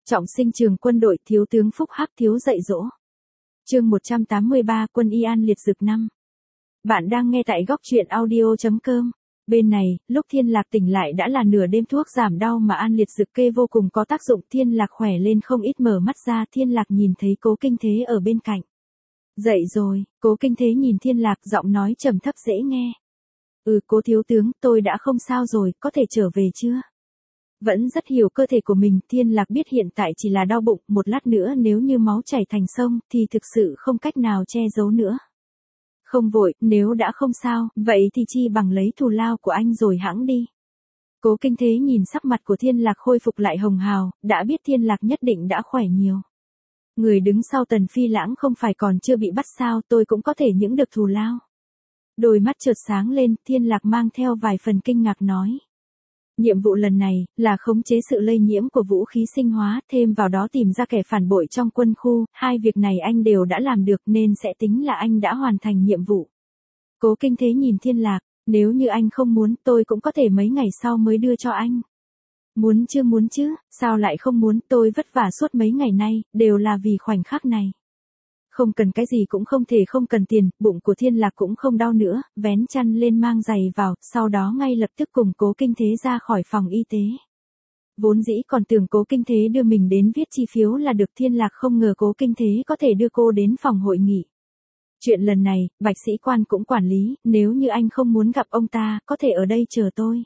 Trọng sinh trường quân đội, thiếu tướng Phúc Hắc thiếu dạy dỗ. Chương 183, Quân y An liệt dược 5. Bạn đang nghe tại góc truyện audio.com. Bên này, lúc Thiên Lạc tỉnh lại đã là nửa đêm, thuốc giảm đau mà An liệt dược kê vô cùng có tác dụng. Thiên Lạc khỏe lên không ít, mở mắt ra, Thiên Lạc nhìn thấy Cố Kinh Thế ở bên cạnh. Dậy rồi, Cố Kinh Thế nhìn Thiên Lạc, giọng nói trầm thấp dễ nghe. Cố thiếu tướng, tôi đã không sao rồi, có thể trở về chưa? Vẫn rất hiểu cơ thể của mình, Thiên Lạc biết hiện tại chỉ là đau bụng, một lát nữa nếu như máu chảy thành sông, thì thực sự không cách nào che giấu nữa. Không vội, nếu đã không sao, vậy thì chi bằng lấy thù lao của anh rồi hẵng đi. Cố Kinh Thế nhìn sắc mặt của Thiên Lạc khôi phục lại hồng hào, đã biết Thiên Lạc nhất định đã khỏe nhiều. Người đứng sau Tần Phi Lãng không phải còn chưa bị bắt sao, tôi cũng có thể những được thù lao. Đôi mắt chợt sáng lên, Thiên Lạc mang theo vài phần kinh ngạc nói. Nhiệm vụ lần này, là khống chế sự lây nhiễm của vũ khí sinh hóa, thêm vào đó tìm ra kẻ phản bội trong quân khu, hai việc này anh đều đã làm được nên sẽ tính là anh đã hoàn thành nhiệm vụ. Cố Kinh Thế nhìn Thiên Lạc, nếu như anh không muốn tôi cũng có thể mấy ngày sau mới đưa cho anh. Muốn chứ, sao lại không muốn, tôi vất vả suốt mấy ngày nay, đều là vì khoảnh khắc này. Không cần cái gì cũng không thể không cần tiền, bụng của Thiên Lạc cũng không đau nữa, vén chăn lên mang giày vào, sau đó ngay lập tức cùng Cố Kinh Thế ra khỏi phòng y tế. Vốn dĩ còn tưởng Cố Kinh Thế đưa mình đến viết chi phiếu là được, Thiên Lạc không ngờ Cố Kinh Thế có thể đưa cô đến phòng hội nghị. Chuyện lần này, Bạch sĩ quan cũng quản lý, nếu như anh không muốn gặp ông ta, có thể ở đây chờ tôi.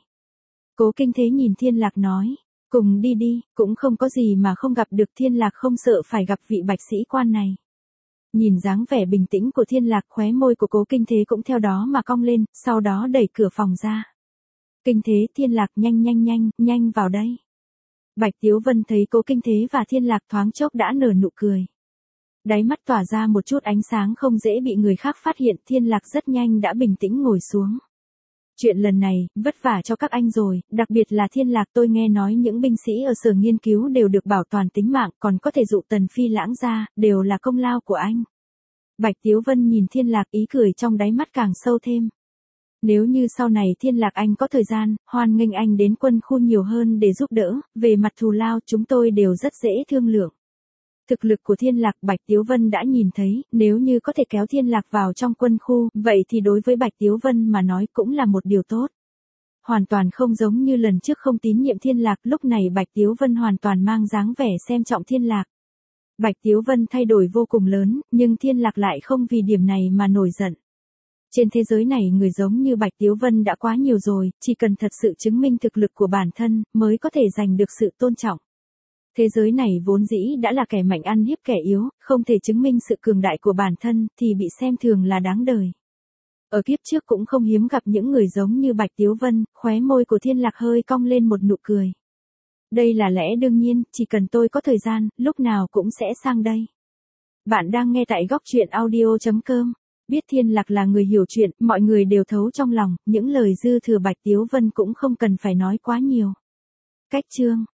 Cố Kinh Thế nhìn Thiên Lạc nói, cùng đi đi, cũng không có gì mà không gặp được. Thiên Lạc không sợ phải gặp vị Bạch sĩ quan này. Nhìn dáng vẻ bình tĩnh của Thiên Lạc, khóe môi của Cố Kinh Thế cũng theo đó mà cong lên, sau đó đẩy cửa phòng ra. Kinh Thế, Thiên Lạc, nhanh vào đây. Bạch Tiếu Vân thấy Cố Kinh Thế và Thiên Lạc thoáng chốc đã nở nụ cười. Đáy mắt tỏa ra một chút ánh sáng không dễ bị người khác phát hiện, Thiên Lạc rất nhanh đã bình tĩnh ngồi xuống. Chuyện lần này, vất vả cho các anh rồi, đặc biệt là Thiên Lạc, tôi nghe nói những binh sĩ ở sở nghiên cứu đều được bảo toàn tính mạng, còn có thể dụ Tần Phi Lãng ra, đều là công lao của anh. Bạch Tiếu Vân nhìn Thiên Lạc, ý cười trong đáy mắt càng sâu thêm. Nếu như sau này Thiên Lạc anh có thời gian, hoan nghênh anh đến quân khu nhiều hơn để giúp đỡ, về mặt thù lao chúng tôi đều rất dễ thương lượng. Thực lực của Thiên Lạc, Bạch Tiếu Vân đã nhìn thấy, nếu như có thể kéo Thiên Lạc vào trong quân khu, vậy thì đối với Bạch Tiếu Vân mà nói cũng là một điều tốt. Hoàn toàn không giống như lần trước không tín nhiệm Thiên Lạc, lúc này Bạch Tiếu Vân hoàn toàn mang dáng vẻ xem trọng Thiên Lạc. Bạch Tiếu Vân thay đổi vô cùng lớn, nhưng Thiên Lạc lại không vì điểm này mà nổi giận. Trên thế giới này người giống như Bạch Tiếu Vân đã quá nhiều rồi, chỉ cần thật sự chứng minh thực lực của bản thân, mới có thể giành được sự tôn trọng. Thế giới này vốn dĩ đã là kẻ mạnh ăn hiếp kẻ yếu, không thể chứng minh sự cường đại của bản thân, thì bị xem thường là đáng đời. Ở kiếp trước cũng không hiếm gặp những người giống như Bạch Tiếu Vân, khóe môi của Thiên Lạc hơi cong lên một nụ cười. Đây là lẽ đương nhiên, chỉ cần tôi có thời gian, lúc nào cũng sẽ sang đây. Bạn đang nghe tại góc truyện audio.com. Biết Thiên Lạc là người hiểu chuyện, mọi người đều thấu trong lòng, những lời dư thừa Bạch Tiếu Vân cũng không cần phải nói quá nhiều. Cách chương